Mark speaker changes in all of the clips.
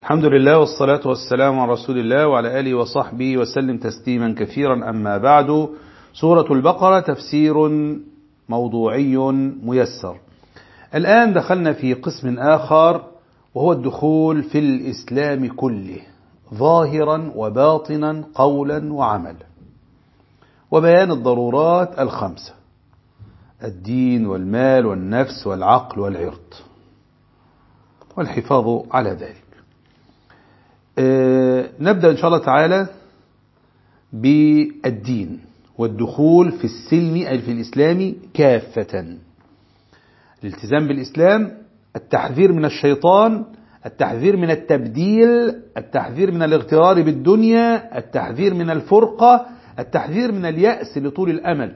Speaker 1: الحمد لله والصلاة والسلام على رسول الله وعلى آله وصحبه وسلم تسليما كثيرا. أما بعد، سورة البقرة تفسير موضوعي ميسر. الآن دخلنا في قسم آخر، وهو الدخول في الإسلام كله ظاهرا وباطنا قولا وعملا، وبيان الضرورات الخمسة: الدين والمال والنفس والعقل والعرض، والحفاظ على ذلك. نبدأ إن شاء الله تعالى بالدين والدخول في السلم أي في الإسلام كافة. الالتزام بالإسلام، التحذير من الشيطان، التحذير من التبديل، التحذير من الاغترار بالدنيا، التحذير من الفرقة، التحذير من اليأس لطول الأمل.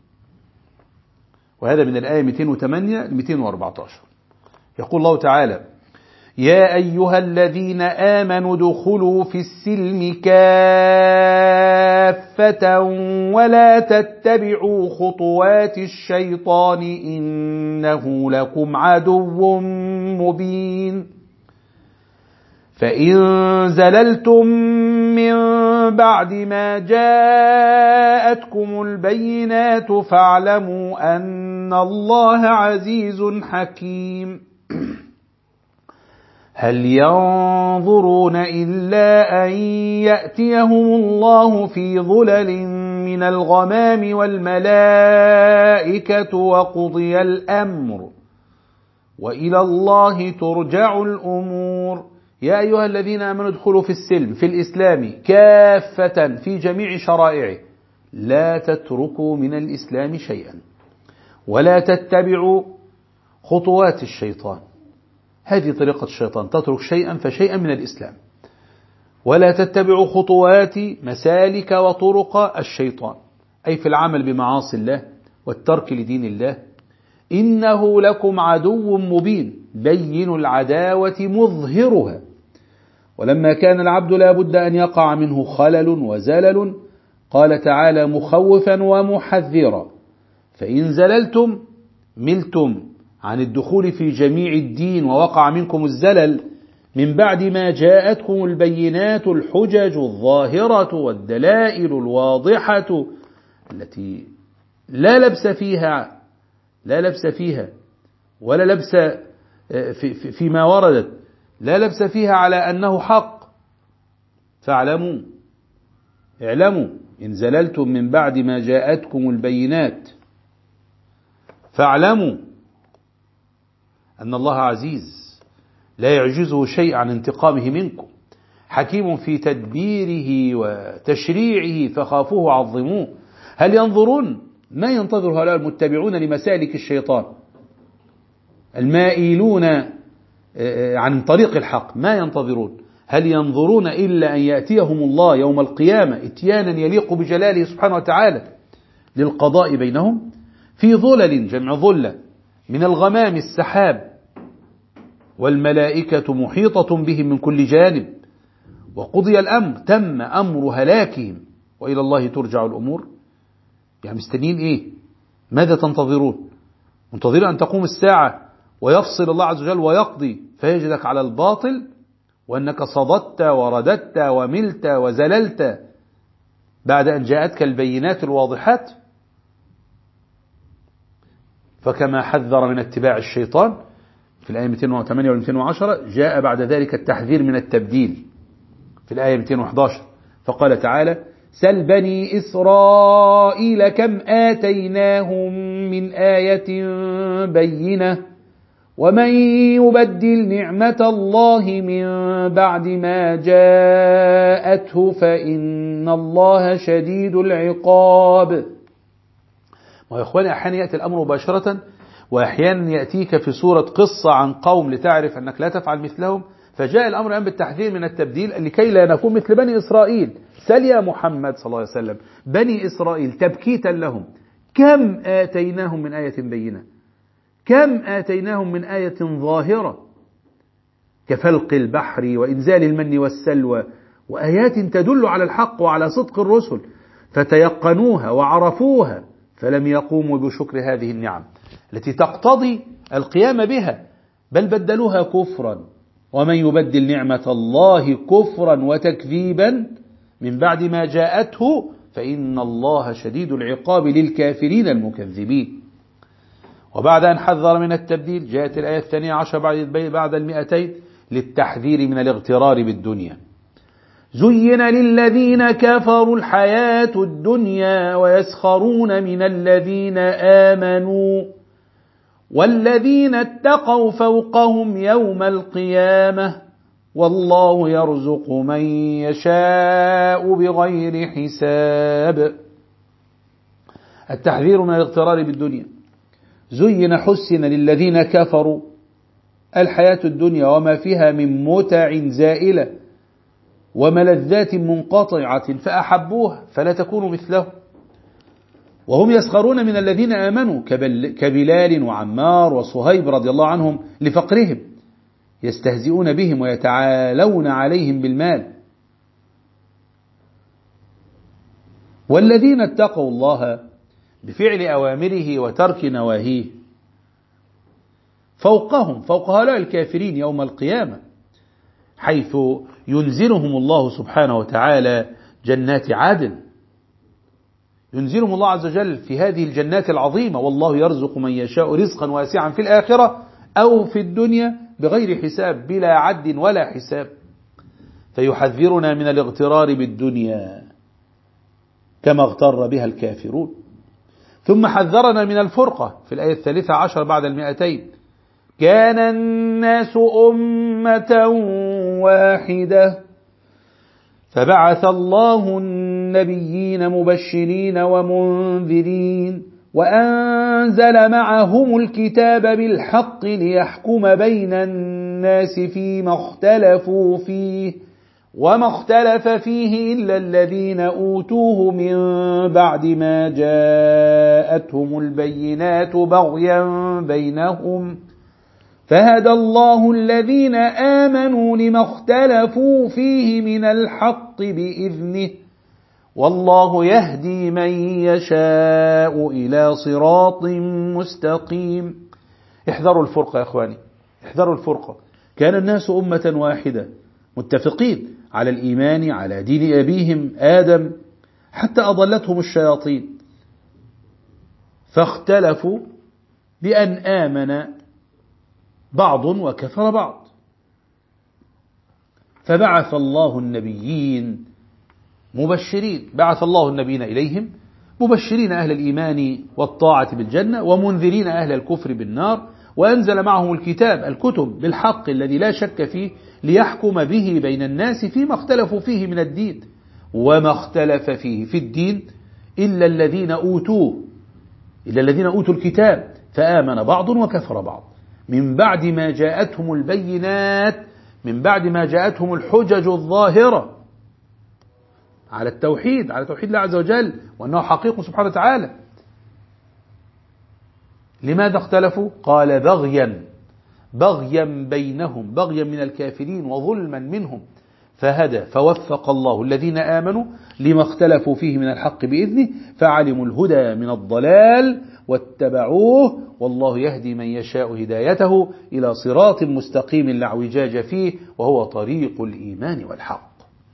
Speaker 1: وهذا من الآية 208 ل 214. يقول الله تعالى: يا أيها الذين آمنوا ادخلوا في السلم كافة ولا تتبعوا خطوات الشيطان إنه لكم عدو مبين. فإن زللتم من بعد ما جاءتكم البينات فاعلموا أن الله عزيز حكيم. هل ينظرون إلا أن يأتيهم الله في ظلل من الغمام والملائكة وقضي الأمر وإلى الله ترجع الأمور. يا أيها الذين آمنوا ادخلوا في السلم، في الإسلام كافة في جميع شرائعه، لا تتركوا من الإسلام شيئا ولا تتبعوا خطوات الشيطان. هذه طريقة الشيطان، تترك شيئا فشيئا من الإسلام، ولا تتبعوا خطوات مسالك وطرق الشيطان، أي في العمل بمعاصي الله والترك لدين الله. إنه لكم عدو مبين، بين العداوة مظهرها. ولما كان العبد لا بد أن يقع منه خلل وزلل، قال تعالى مخوفا ومحذرا: فإن زللتم، ملتم عن الدخول في جميع الدين ووقع منكم الزلل من بعد ما جاءتكم البينات الحجج الظاهرة والدلائل الواضحة التي لا لبس فيها ولا لبس فيما وردت، لا لبس فيها على أنه حق. فاعلموا، اعلموا إن زللتم من بعد ما جاءتكم البينات، فاعلموا أن الله عزيز لا يعجزه شيء عن انتقامه منكم، حكيم في تدبيره وتشريعه فخافوه وعظموه. هل ينظرون؟ ما ينتظر هؤلاء المتبعون لمسالك الشيطان المائلون عن طريق الحق، ما ينتظرون. هل ينظرون إلا أن يأتيهم الله يوم القيامة إتيانا يليق بجلاله سبحانه وتعالى للقضاء بينهم في ظلل، جمع ظلة، من الغمام السحاب، والملائكة محيطة بهم من كل جانب، وقضي الأمر، تم أمر هلاكهم، وإلى الله ترجع الأمور. يعني مستنين إيه؟ ماذا تنتظرون؟ منتظرين أن تقوم الساعة ويفصل الله عز وجل ويقضي فيجدك على الباطل، وأنك صددت ورددت وملت وزللت بعد أن جاءتك البينات الواضحات. فكما حذر من اتباع الشيطان في الآية 208 و 210، جاء بعد ذلك التحذير من التبديل في الآية 211، فقال تعالى: سل بني إسرائيل كم آتيناهم من آية بينة ومن يبدل نعمة الله من بعد ما جاءته فإن الله شديد العقاب. ويا إخواني، أحيانا يأتي الأمر مباشرة، وأحيانا يأتيك في صورة قصة عن قوم لتعرف أنك لا تفعل مثلهم. فجاء الأمر الآن بالتحذير من التبديل لكي لا نكون مثل بني إسرائيل. سل يا محمد صلى الله عليه وسلم بني إسرائيل تبكيتا لهم: كم آتيناهم من آية بينة، كم آتيناهم من آية ظاهرة كفلق البحر وإنزال المن والسلوى، وآيات تدل على الحق وعلى صدق الرسل، فتيقنوها وعرفوها فلم يقوموا بشكر هذه النعم التي تقتضي القيام بها، بل بدلوها كفرا ومن يبدل نعمة الله كفرا وتكذيبا من بعد ما جاءته فإن الله شديد العقاب للكافرين المكذبين. وبعد أن حذر من التبديل جاءت الآية 12 بعد 200 للتحذير من الاغترار بالدنيا. زين للذين كفروا الحياة الدنيا ويسخرون من الذين آمنوا والذين اتقوا فوقهم يوم القيامة والله يرزق من يشاء بغير حساب. التحذير من الاغترار بالدنيا. زين حسن للذين كفروا الحياة الدنيا وما فيها من متع زائلة وملذات منقطعة فأحبوها فلا تكونوا مثله. وهم يسخرون من الذين آمنوا كبلال وعمار وصهيب رضي الله عنهم لفقرهم، يستهزئون بهم ويتعالون عليهم بالمال. والذين اتقوا الله بفعل أوامره وترك نواهيه فوقهم، فوق هؤلاء الكافرين يوم القيامة، حيث ينزلهم الله سبحانه وتعالى جنات عدن، ينزلهم الله عز وجل في هذه الجنات العظيمة. والله يرزق من يشاء رزقا واسعا في الآخرة أو في الدنيا بغير حساب، بلا عد ولا حساب. فيحذرنا من الاغترار بالدنيا كما اغتر بها الكافرون. ثم حذرنا من الفرقة في الآية 13 بعد 200. كان الناس أمة واحدة فبعث الله النبيين مبشرين ومنذرين وأنزل معهم الكتاب بالحق ليحكم بين الناس فيما اختلفوا فيه وما اختلف فيه إلا الذين أوتوه من بعد ما جاءتهم البينات بغيا بينهم فهدى الله الذين آمنوا لما اختلفوا فيه من الحق بإذنه والله يهدي من يشاء إلى صراط مستقيم. احذروا الفرقة يا إخواني، احذروا الفرقة. كان الناس أمة واحدة متفقين على الإيمان على دين أبيهم آدم حتى أضلتهم الشياطين فاختلفوا بأن آمن بعض وكفر بعض، فبعث الله النبيين مبشرين، بعث الله النبيين إليهم مبشرين أهل الإيمان والطاعة بالجنة ومنذرين أهل الكفر بالنار، وأنزل معهم الكتب بالحق الذي لا شك فيه ليحكم به بين الناس فيما اختلفوا فيه من الدين. وما اختلف فيه في الدين إلا الذين أوتوا الكتاب فآمن بعض وكفر بعض من بعد ما جاءتهم البينات، من بعد ما جاءتهم الحجج الظاهرة على التوحيد، على توحيد الله عز وجل وأنه حقيقه سبحانه وتعالى. لماذا اختلفوا؟ قال بغيا بينهم، بغيا من الكافرين وظلما منهم، فهدى فوفق الله الذين آمنوا لما اختلفوا فيه من الحق بإذنه فعلموا الهدى من الضلال واتبعوه والله يهدي من يشاء هدايته إلى صراط مستقيم لا اعوجاج فيه وهو طريق الإيمان والحق.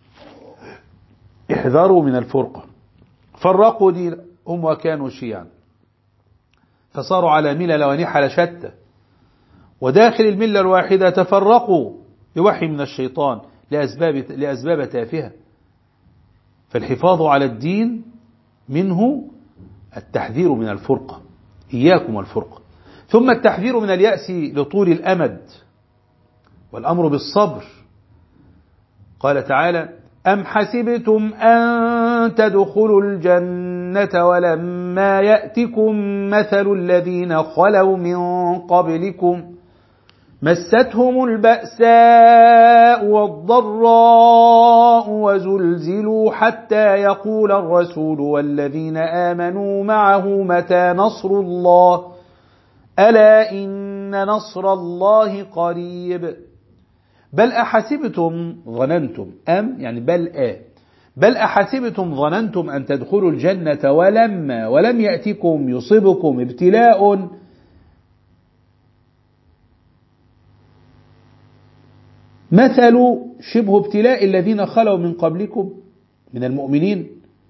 Speaker 1: احذروا من الفرقة. فرقوا دينهم وكانوا شيعا فصاروا على ملل ونحل شتى، وداخل الملة الواحدة تفرقوا بوحي من الشيطان لأسباب تافهة. فالحفاظ على الدين منه التحذير من الفرقة، إياكم والفرقة. ثم التحذير من اليأس لطول الأمد والأمر بالصبر. قال تعالى: أم حسبتم أن تدخلوا الجنة ولما يأتكم مثل الذين خلوا من قبلكم مستهم البأساء والضراء وزلزلوا حتى يقول الرسول والذين آمنوا معه متى نصر الله ألا إن نصر الله قريب. بل أحسبتم ظننتم يعني بل أحسبتم ظننتم أن تدخلوا الجنة ولم يأتكم يصبكم ابتلاء مثل شبه ابتلاء الذين خلوا من قبلكم من المؤمنين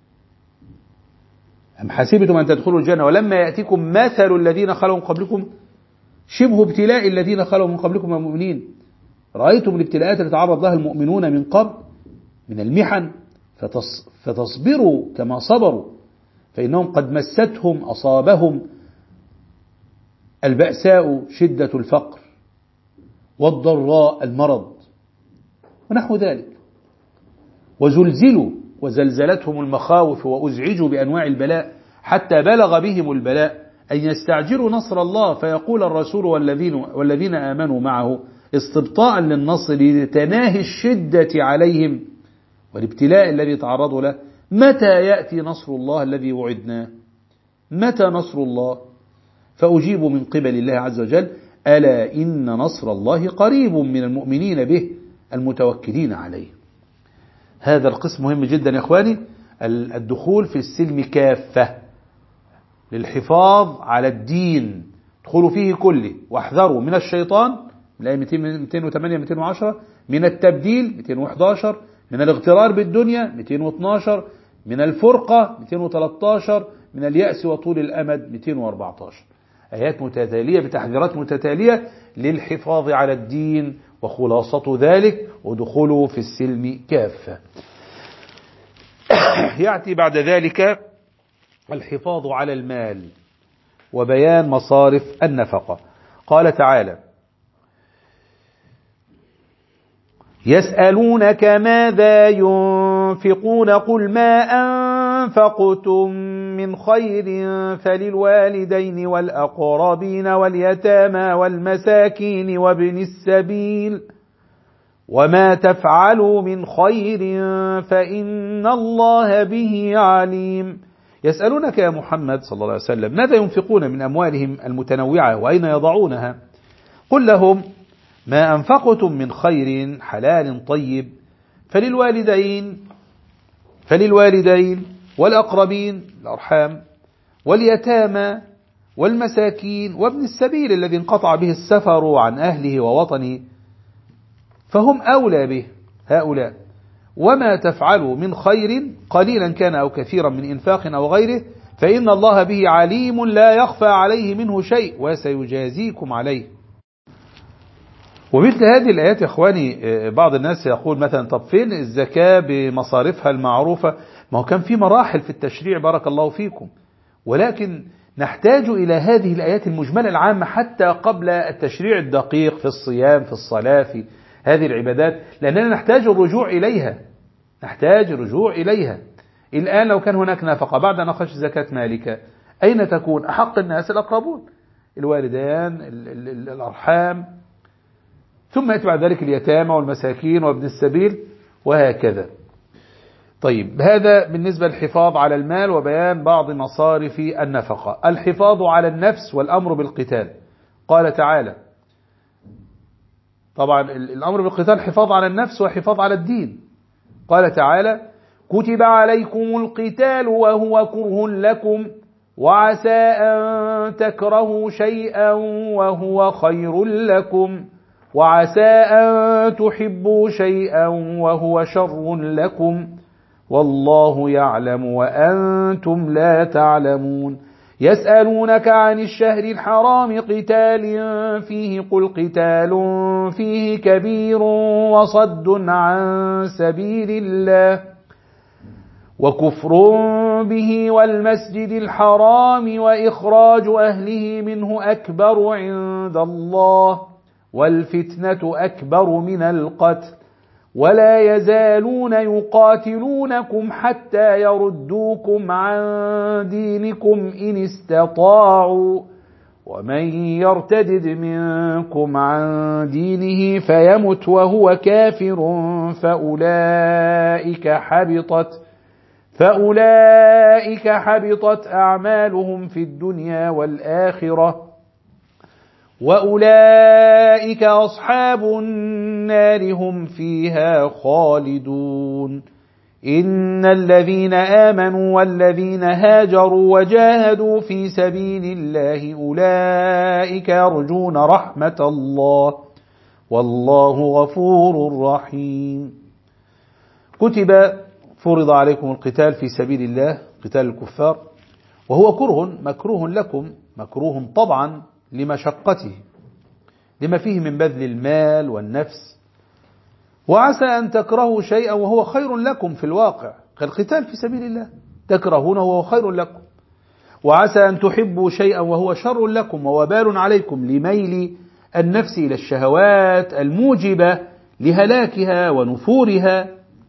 Speaker 1: أم حسبتم أن تدخلوا الجنة ولما يأتيكم مثل الذين خلوا من قبلكم شبه ابتلاء الذين خلوا من قبلكم من المؤمنين رأيتم الابتلاءات التي تعرض لها المؤمنون من قبل من المحن فتصبروا كما صبروا فإنهم قد مستهم أصابهم البأساء شدة الفقر والضراء المرض ونحو ذلك وزلزلوا وزلزلتهم المخاوف وأزعجوا بأنواع البلاء حتى بلغ بهم البلاء أن يستعجلوا نصر الله فيقول الرسول والذين آمنوا معه استبطاء للنصر لتناهي الشدة عليهم والابتلاء الذي تعرضوا له متى يأتي نصر الله الذي وعدناه متى نصر الله فأجيب من قبل الله عز وجل ألا إن نصر الله قريب من المؤمنين به المتوكلين عليه. هذا القسم مهم جدا يا إخواني الدخول في السلم كافة للحفاظ على الدين ادخلوا فيه كله واحذروا من الشيطان الآية 208 210 من التبديل 211 من الاغترار بالدنيا 212 من الفرقة 213 من اليأس وطول الأمد 214 آيات متتالية بتحذيرات متتالية للحفاظ على الدين وخلاصة ذلك ودخوله في السلم كافة. يأتي بعد ذلك الحفاظ على المال وبيان مصارف النفقة. قال تعالى يسألونك ماذا ينفقون قل ما أنفقتم من خير فللوالدين والأقربين واليتامى والمساكين وابن السبيل وما تفعلوا من خير فإن الله به عليم. يسألونك يا محمد صلى الله عليه وسلم ماذا ينفقون من أموالهم المتنوعة وأين يضعونها قل لهم ما أنفقتم من خير حلال طيب فللوالدين والأقربين الأرحام واليتامى والمساكين وابن السبيل الذي انقطع به السفر عن أهله ووطنه فهم أولى به هؤلاء وما تفعلوا من خير قليلا كان أو كثيرا من إنفاق أو غيره فإن الله به عليم لا يخفى عليه منه شيء وسيجازيكم عليه. ومثل هذه الآيات يا إخواني بعض الناس يقول مثلا طب فين الزكاة بمصارفها المعروفة ما هو كان في مراحل في التشريع بارك الله فيكم ولكن نحتاج إلى هذه الآيات المجملة العامة حتى قبل التشريع الدقيق في الصيام في الصلاة في هذه العبادات لأننا نحتاج الرجوع إليها. الآن لو كان هناك نفقة بعد نقاش زكاة مالك أين تكون أحق الناس الأقربون الوالدان الأرحام ثم يتبع ذلك اليتامى والمساكين وابن السبيل وهكذا. طيب هذا بالنسبة للحفاظ على المال وبيان بعض مصارف النفقة. الحفاظ على النفس والأمر بالقتال قال تعالى طبعا الأمر بالقتال حفاظ على النفس وحفاظ على الدين قال تعالى كتب عليكم القتال وهو كره لكم وعسى أن تكرهوا شيئا وهو خير لكم وعسى أن تحبوا شيئا وهو شر لكم والله يعلم وأنتم لا تعلمون. يسألونك عن الشهر الحرام قتال فيه قل قتال فيه كبير وصد عن سبيل الله وكفر به والمسجد الحرام وإخراج أهله منه أكبر عند الله والفتنة أكبر من القتل ولا يزالون يقاتلونكم حتى يردوكم عن دينكم إن استطاعوا ومن يرتدد منكم عن دينه فيمت وهو كافر فأولئك حبطت أعمالهم في الدنيا والآخرة وأولئك أصحاب النار هم فيها خالدون. إن الذين آمنوا والذين هاجروا وجاهدوا في سبيل الله أولئك يرجون رحمة الله والله غفور رحيم. فرض عليكم القتال في سبيل الله، قتال الكفار، وهو مكروه لكم، مكروه طبعا لمشقته، لما فيه من بذل المال والنفس، وعسى أن تكرهوا شيئا وهو خير لكم في الواقع كالقتال في سبيل الله، تكرهونه وهو خير لكم، وعسى أن تحبوا شيئا وهو شر لكم ووبال عليكم لميل النفس إلى الشهوات الموجبة لهلاكها ونفورها،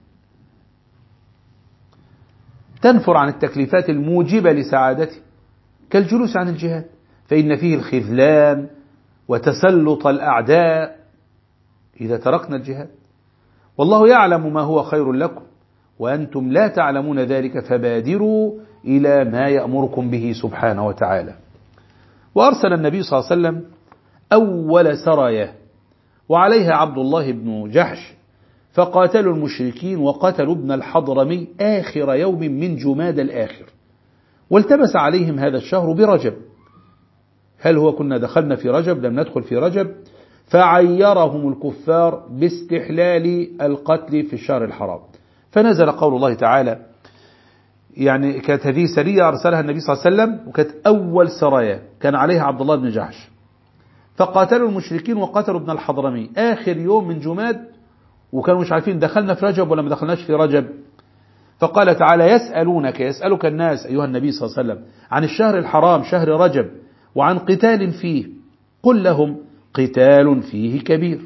Speaker 1: تنفر عن التكليفات الموجبة لسعادته كالجلوس عن الجهاد، فإن فيه الخذلان وتسلط الأعداء إذا تركنا الجهاد، والله يعلم ما هو خير لكم وأنتم لا تعلمون ذلك، فبادروا إلى ما يأمركم به سبحانه وتعالى. وأرسل النبي صلى الله عليه وسلم أول سراياه وعليها عبد الله بن جحش، فقاتلوا المشركين وقتلوا ابن الحضرمي آخر يوم من جماد الآخر، والتبس عليهم هذا الشهر برجب. هل هو كنا دخلنا في رجب؟ لم ندخل في رجب. فعيرهم الكفار باستحلال القتل في الشهر الحرام، فنزل قول الله تعالى، يعني كانت هذه سرية أرسلها النبي صلى الله عليه وسلم، وكانت أول سرايا كان عليها عبد الله بن جحش، فقاتلوا المشركين وقتلوا ابن الحضرمي آخر يوم من جماد، وكانوا مش عارفين دخلنا في رجب ولا ما دخلناش في رجب. فقال تعالى يسألك الناس أيها النبي صلى الله عليه وسلم عن الشهر الحرام شهر رجب وعن قتال فيه، قل لهم قتال فيه كبير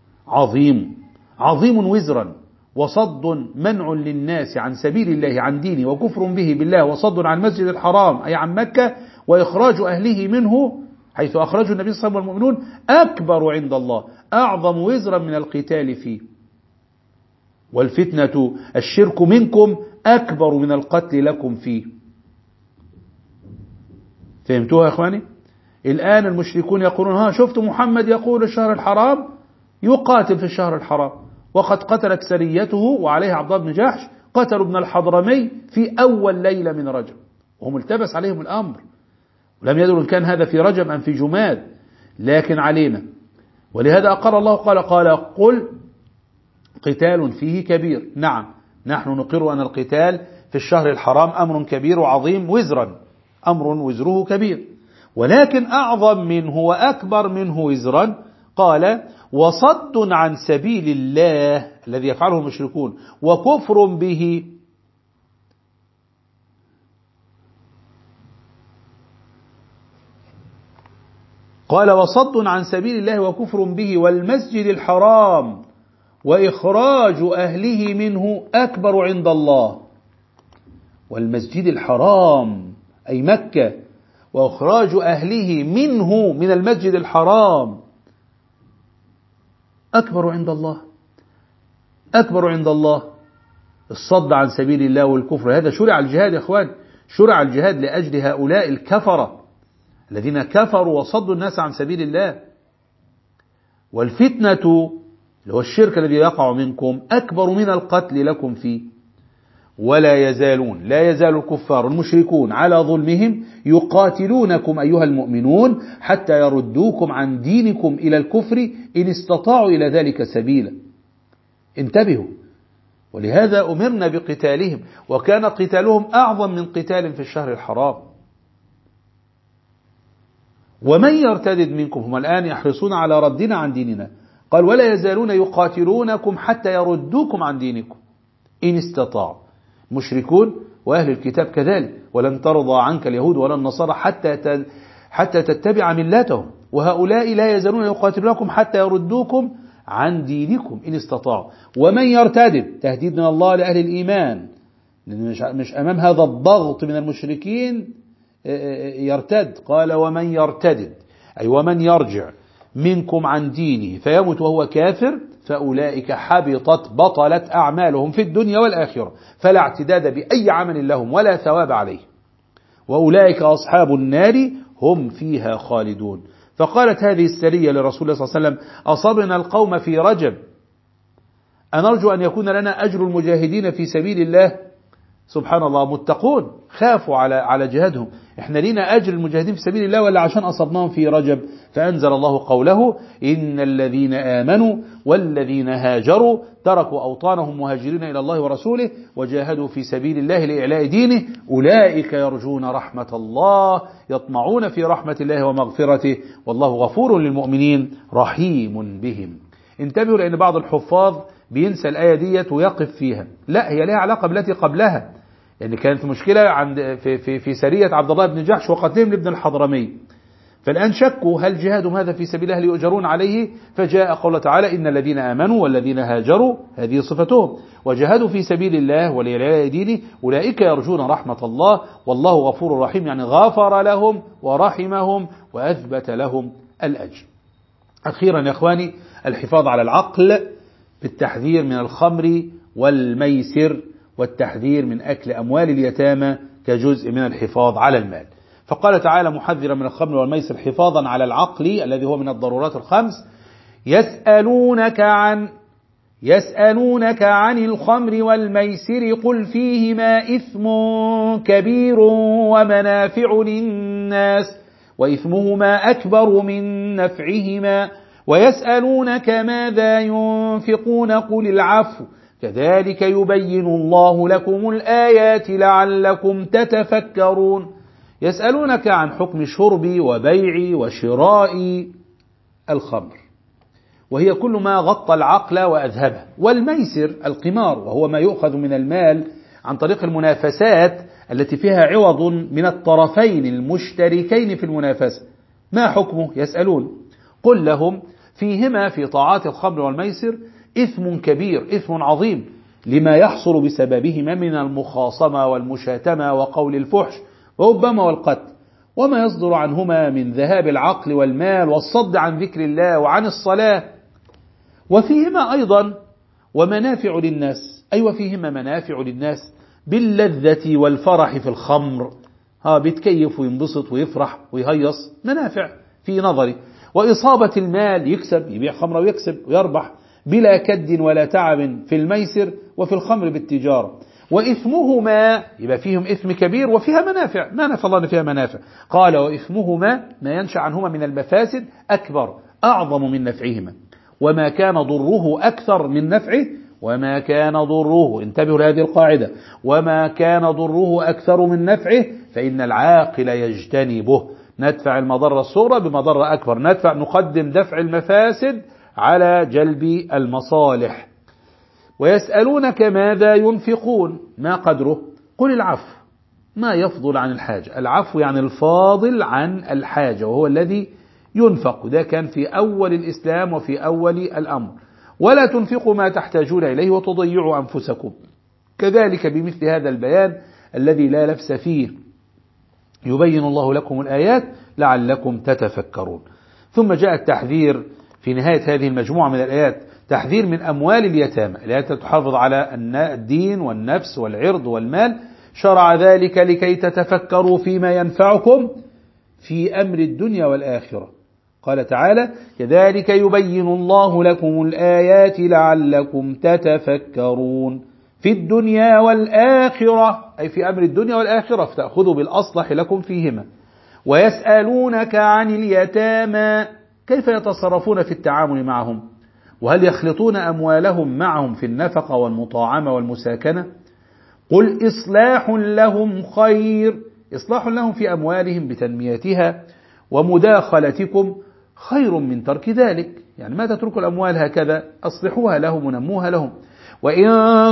Speaker 1: عظيم وزرا وصد منع للناس عن سبيل الله عن دينه وكفر به بالله وصد عن المسجد الحرام أي عن مكة وإخراج أهله منه حيث أخرجه النبي صلى الله عليه وسلم والمؤمنون أكبر عند الله، أعظم وزرا من القتال فيه، والفتنة الشرك منكم أكبر من القتل لكم فيه. فهمتوها يا إخواني؟ الآن المشركون يقولون شفت محمد يقول الشهر الحرام يقاتل في الشهر الحرام، وقد قتلت سريته وعليها عبد الله بن جحش قتلوا ابن الحضرمي في أول ليلة من رجب، وهم التبس عليهم الأمر ولم يدروا إن كان هذا في رجب أم في جماد، لكن علينا. ولهذا أقر الله قال قل قتال فيه كبير. نعم، نحن نقر أن القتال في الشهر الحرام أمر كبير وعظيم وزرا، أمر وزره كبير، ولكن أعظم منه وأكبر منه وزرا قال وصد عن سبيل الله الذي يفعله المشركون وكفر به، قال وصد عن سبيل الله وكفر به والمسجد الحرام وإخراج أهله منه أكبر عند الله. والمسجد الحرام أي مكة، وإخراج أهله منه من المسجد الحرام أكبر عند الله، أكبر عند الله. الصد عن سبيل الله والكفر، هذا شرع الجهاد يا أخوان، شرع الجهاد لأجل هؤلاء الكفرة الذين كفروا وصدوا الناس عن سبيل الله. والفتنة اللي هو الشرك الذي يقع منكم أكبر من القتل لكم فيه. ولا يزال الكفار المشركون على ظلمهم يقاتلونكم أيها المؤمنون حتى يردوكم عن دينكم إلى الكفر إن استطاعوا إلى ذلك سبيلا. انتبهوا، ولهذا أمرنا بقتالهم، وكان قتالهم أعظم من قتال في الشهر الحرام. ومن يرتد منكم، هم الآن يحرصون على ردنا عن ديننا، قال ولا يزالون يقاتلونكم حتى يردوكم عن دينكم إن استطاعوا. مشركون وأهل الكتاب كذلك، ولن ترضى عنك اليهود ولا النصارى حتى تتبع ملتهم، وهؤلاء لا يزالون يقاتلونكم حتى يردوكم عن دينكم إن استطاعوا. ومن يرتد، تهديد من الله لأهل الإيمان، مش أمام هذا الضغط من المشركين يرتد، قال ومن يرتد أي ومن يرجع منكم عن دينه فيموت وهو كافر فأولئك حبطت بطلت أعمالهم في الدنيا والآخرة، فلا اعتداد بأي عمل لهم ولا ثواب عليه، وأولئك أصحاب النار هم فيها خالدون. فقالت هذه السرية لرسول الله صلى الله عليه وسلم أصبنا القوم في رجب، أنرجو أن يكون لنا أجر المجاهدين في سبيل الله. سبحان الله، متقون خافوا على جهادهم. احنا لينا أجر المجاهدين في سبيل الله ولا عشان أصبناهم في رجب؟ فأنزل الله قوله إن الذين آمنوا والذين هاجروا تركوا أوطانهم مهاجرين إلى الله ورسوله وجاهدوا في سبيل الله لإعلاء دينه أولئك يرجون رحمة الله يطمعون في رحمة الله ومغفرته والله غفور للمؤمنين رحيم بهم. انتبهوا لأن بعض الحفاظ بينسى الآية ديت ويقف فيها، لا هي لها علاقة بالتي قبلها، يعني كانت مشكلة عند في سرية عبد الله بن جحش وقتلهم لابن الحضرمي، فالآن شكوا هل جهادهم هذا في سبيل الله يؤجرون عليه؟ فجاء قوله تعالى إن الذين آمنوا والذين هاجروا هذه صفتهم وجاهدوا في سبيل الله ولإعلاء دينه أولئك يرجون رحمة الله والله غفور رحيم، يعني غفر لهم ورحمهم وأثبت لهم الأجر. أخيرا يا إخواني الحفاظ على العقل بالتحذير من الخمر والميسر والتحذير من أكل أموال اليتامى كجزء من الحفاظ على المال. فقال تعالى محذرا من الخمر والميسر حفاظا على العقل الذي هو من الضرورات الخمس يسألونك عن الخمر والميسر قل فيهما إثم كبير ومنافع للناس وإثمهما أكبر من نفعهما ويسألونك ماذا ينفقون قل العفو كذلك يبين الله لكم الآيات لعلكم تتفكرون. يسألونك عن حكم شرب وبيع وشراء الخمر وهي كل ما غطى العقل وأذهبه، والميسر القمار وهو ما يؤخذ من المال عن طريق المنافسات التي فيها عوض من الطرفين المشتركين في المنافسة. ما حكمه؟ يسألون قل لهم فيهما في طاعات الخمر والميسر إثم كبير إثم عظيم لما يحصل بسببهما من المخاصمة والمشاتمة وقول الفحش وربما والقتل وما يصدر عنهما من ذهاب العقل والمال والصد عن ذكر الله وعن الصلاة. وفيهما أيضا ومنافع للناس، وفيهما منافع للناس باللذة والفرح في الخمر، بيتكيف وينبسط ويفرح ويهيص، منافع في نظري. وإصابة المال يكسب يبيع خمر ويكسب ويربح بلا كد ولا تعب في الميسر وفي الخمر بالتجارة. وإثمهما يبقى فيهم إثم كبير وفيها منافع، ما نفى الله أن فيها منافع، قال وإثمهما ما ينشأ عنهما من المفاسد أكبر أعظم من نفعهما وما كان ضره أكثر من نفعه وما كان ضره، انتبهوا لهذه القاعدة، وما كان ضره أكثر من نفعه فإن العاقل يجتنبه. ندفع المضرة الصغرى بمضرة أكبر، نقدم دفع المفاسد على جلب المصالح. ويسألونك ماذا ينفقون ما قدره قل العفو ما يفضل عن الحاجة، العفو يعني الفاضل عن الحاجة وهو الذي ينفق، ده كان في أول الإسلام وفي أول الأمر. ولا تنفقوا ما تحتاجون إليه وتضيعوا أنفسكم، كذلك بمثل هذا البيان الذي لا لبس فيه يبين الله لكم الآيات لعلكم تتفكرون. ثم جاء التحذير في نهاية هذه المجموعة من الآيات، تحذير من أموال اليتامى، الآيات تحافظ على الدين والنفس والعرض والمال، شرع ذلك لكي تتفكروا فيما ينفعكم في أمر الدنيا والآخرة. قال تعالى كذلك يبين الله لكم الآيات لعلكم تتفكرون في الدنيا والآخرة، أي في أمر الدنيا والآخرة، فتأخذوا بالأصلح لكم فيهما. ويسألونك عن اليتامى كيف يتصرفون في التعامل معهم، وهل يخلطون أموالهم معهم في النفقة والمطاعمة والمساكنة؟ قل إصلاح لهم خير، إصلاح لهم في أموالهم بتنميتها ومداخلتكم خير من ترك ذلك، يعني ما تتركوا الأموال هكذا، أصلحوها لهم ونموها لهم. وإن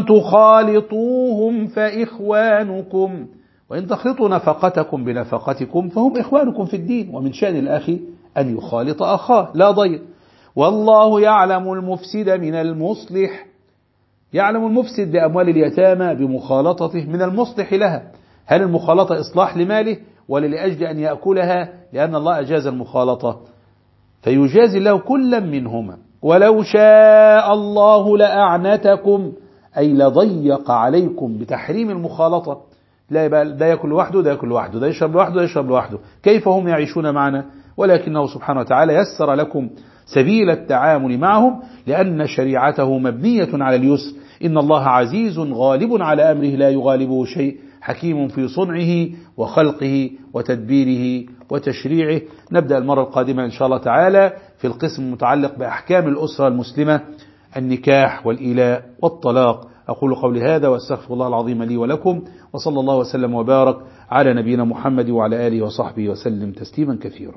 Speaker 1: تخالطوهم فإخوانكم، وإن تخلطوا نفقتكم بنفقتكم فهم إخوانكم في الدين، ومن شأن الأخ أن يخالط أخاه لا ضير. والله يعلم المفسد من المصلح، يعلم المفسد بأموال اليتامى بمخالطته من المصلح لها، هل المخالطة إصلاح لماله ولا لأجل أن يأكلها؟ لأن الله أجاز المخالطة فيجازي له كلا منهما. ولو شاء الله لأعنتكم، أي لضيق عليكم بتحريم المخالطة، لا يبقى ده يأكل لوحده ده يأكل لوحده، ده يشرب لوحده ده يشرب لوحده، كيف هم يعيشون معنا؟ ولكنه سبحانه وتعالى يسر لكم سبيل التعامل معهم لأن شريعته مبنية على اليسر. إن الله عزيز غالب على أمره لا يغالبه شيء حكيم في صنعه وخلقه وتدبيره وتشريعه. نبدأ المرة القادمة إن شاء الله تعالى في القسم المتعلق بأحكام الأسرة المسلمة، النكاح والإيلاء والطلاق. أقول قولي هذا وأستغفر الله العظيم لي ولكم، وصلى الله وسلم وبارك على نبينا محمد وعلى آله وصحبه وسلم تسليما كثيرا.